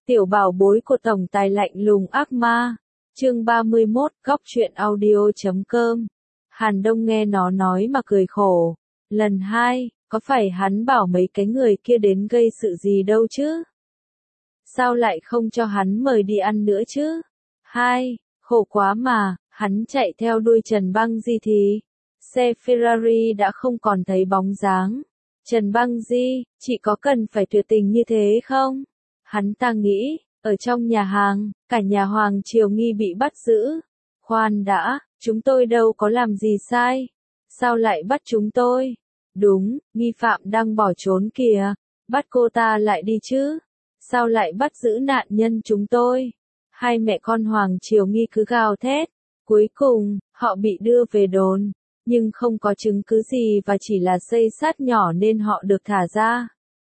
Tiểu bảo bối của tổng tài lạnh lùng ác ma. Chương 31, góc truyện audio.com. Hàn Đông nghe nó nói mà cười khổ. Lần 2, có phải hắn bảo mấy cái người kia đến gây sự gì đâu chứ? Sao lại không cho hắn mời đi ăn nữa chứ? 2, khổ quá mà, hắn chạy theo đuôi Trần Băng Di thì xe Ferrari đã không còn thấy bóng dáng. Trần Băng Di, chị có cần phải tuyệt tình như thế không? Hắn ta nghĩ, ở trong nhà hàng, cả nhà Hoàng Triều Nghi bị bắt giữ. Khoan đã, chúng tôi đâu có làm gì sai. Sao lại bắt chúng tôi? Đúng, nghi phạm đang bỏ trốn kìa. Bắt cô ta lại đi chứ. Sao lại bắt giữ nạn nhân chúng tôi? Hai mẹ con Hoàng Triều Nghi cứ gào thét. Cuối cùng, họ bị đưa về đồn. Nhưng không có chứng cứ gì và chỉ là xây sát nhỏ nên họ được thả ra.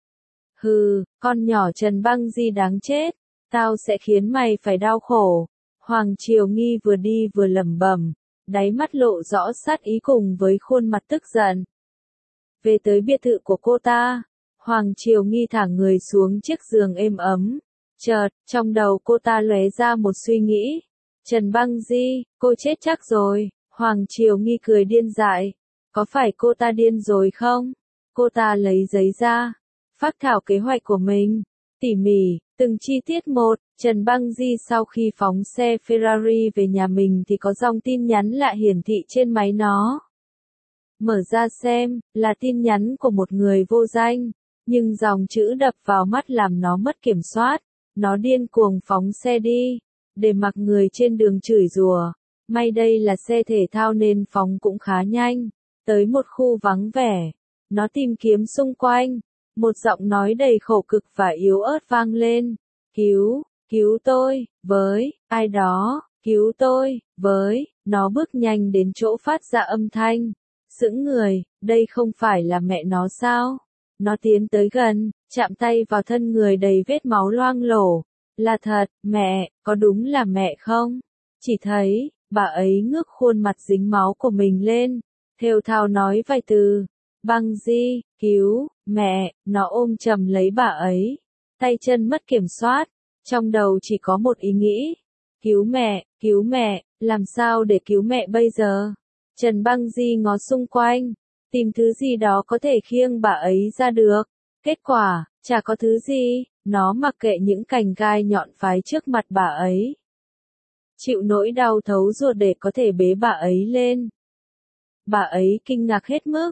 Hừ, con nhỏ Trần Băng Di đáng chết. Tao sẽ khiến mày phải đau khổ. Hoàng Triều Nghi vừa đi vừa lẩm bẩm, đáy mắt lộ rõ sát ý cùng với khuôn mặt tức giận. Về tới biệt thự của cô ta, Hoàng Triều Nghi thả người xuống chiếc giường êm ấm. Chợt, trong đầu cô ta lóe ra một suy nghĩ. Trần Băng Di, cô chết chắc rồi. Hoàng Triều Nghi cười điên dại. Có phải cô ta điên rồi không? Cô ta lấy giấy ra, phác thảo kế hoạch của mình. Tỉ mỉ, từng chi tiết một. Trần Băng Di sau khi phóng xe Ferrari về nhà mình thì có dòng tin nhắn lạ hiển thị trên máy nó. Mở ra xem, là tin nhắn của một người vô danh, nhưng dòng chữ đập vào mắt làm nó mất kiểm soát. Nó điên cuồng phóng xe đi, để mặc người trên đường chửi rủa. May đây là xe thể thao nên phóng cũng khá nhanh. Tới một khu vắng vẻ, nó tìm kiếm xung quanh. Một giọng nói đầy khổ cực và yếu ớt vang lên. Cứu tôi, với, ai đó, cứu tôi, với. Nó bước nhanh đến chỗ phát ra âm thanh. Sững người, đây không phải là mẹ nó sao? Nó tiến tới gần, chạm tay vào thân người đầy vết máu loang lổ. Là thật, mẹ, có đúng là mẹ không? Chỉ thấy, bà ấy ngước khuôn mặt dính máu của mình lên, thều thào nói vài từ. Băng Di, cứu, mẹ. Nó ôm chầm lấy bà ấy, tay chân mất kiểm soát, trong đầu chỉ có một ý nghĩ. Cứu mẹ, làm sao để cứu mẹ bây giờ? Trần Băng Di ngó xung quanh, tìm thứ gì đó có thể khiêng bà ấy ra được. Kết quả, chả có thứ gì, nó mặc kệ những cành gai nhọn phái trước mặt bà ấy. Chịu nỗi đau thấu ruột để có thể bế bà ấy lên. Bà ấy kinh ngạc hết mức,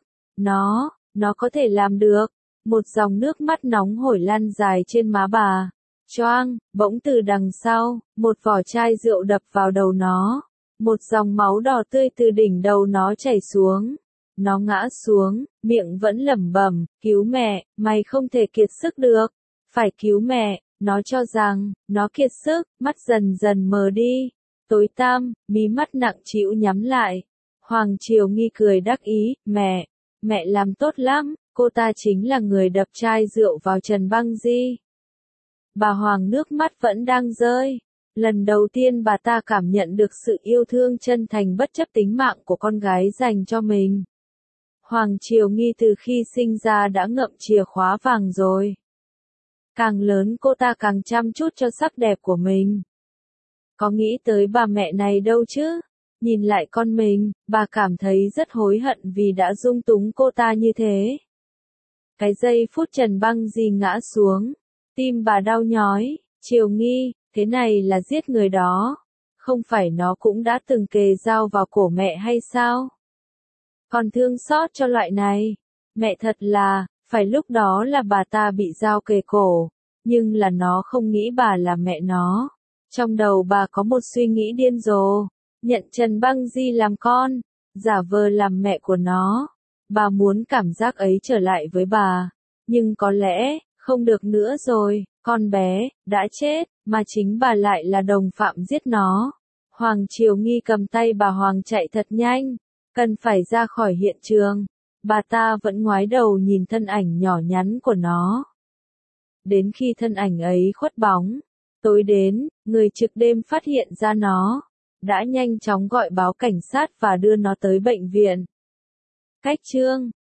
nó có thể làm được. Một dòng nước mắt nóng hổi lan dài trên má bà. Choang, bỗng từ đằng sau, một vỏ chai rượu đập vào đầu nó. Một dòng máu đỏ tươi từ đỉnh đầu nó chảy xuống. Nó ngã xuống, miệng vẫn lẩm bẩm, cứu mẹ, mày không thể kiệt sức được. Phải cứu mẹ. Nó cho rằng, nó kiệt sức, mắt dần dần mờ đi. Tối tăm, mí mắt nặng trĩu nhắm lại. Hoàng Triều Nghi cười đắc ý, mẹ làm tốt lắm, cô ta chính là người đập chai rượu vào Trần Băng Di. Bà Hoàng nước mắt vẫn đang rơi. Lần đầu tiên bà ta cảm nhận được sự yêu thương chân thành bất chấp tính mạng của con gái dành cho mình. Hoàng Triều Nghi từ khi sinh ra đã ngậm chìa khóa vàng rồi. Càng lớn cô ta càng chăm chút cho sắc đẹp của mình. Có nghĩ tới bà mẹ này đâu chứ? Nhìn lại con mình, bà cảm thấy rất hối hận vì đã dung túng cô ta như thế. Cái giây phút Trần Băng Di ngã xuống, tim bà đau nhói. Triều Nghi, thế này là giết người đó. Không phải nó cũng đã từng kề dao vào cổ mẹ hay sao? Còn thương xót cho loại này. Mẹ thật là, phải lúc đó là bà ta bị dao kề cổ, nhưng là nó không nghĩ bà là mẹ nó. Trong đầu bà có một suy nghĩ điên rồ, nhận Trần Băng Di làm con, giả vờ làm mẹ của nó. Bà muốn cảm giác ấy trở lại với bà, nhưng có lẽ, không được nữa rồi, con bé, đã chết, mà chính bà lại là đồng phạm giết nó. Hoàng Triều Nghi cầm tay bà Hoàng chạy thật nhanh, cần phải ra khỏi hiện trường. Bà ta vẫn ngoái đầu nhìn thân ảnh nhỏ nhắn của nó. Đến khi thân ảnh ấy khuất bóng, tối đến, người trực đêm phát hiện ra nó, đã nhanh chóng gọi báo cảnh sát và đưa nó tới bệnh viện. Cách chương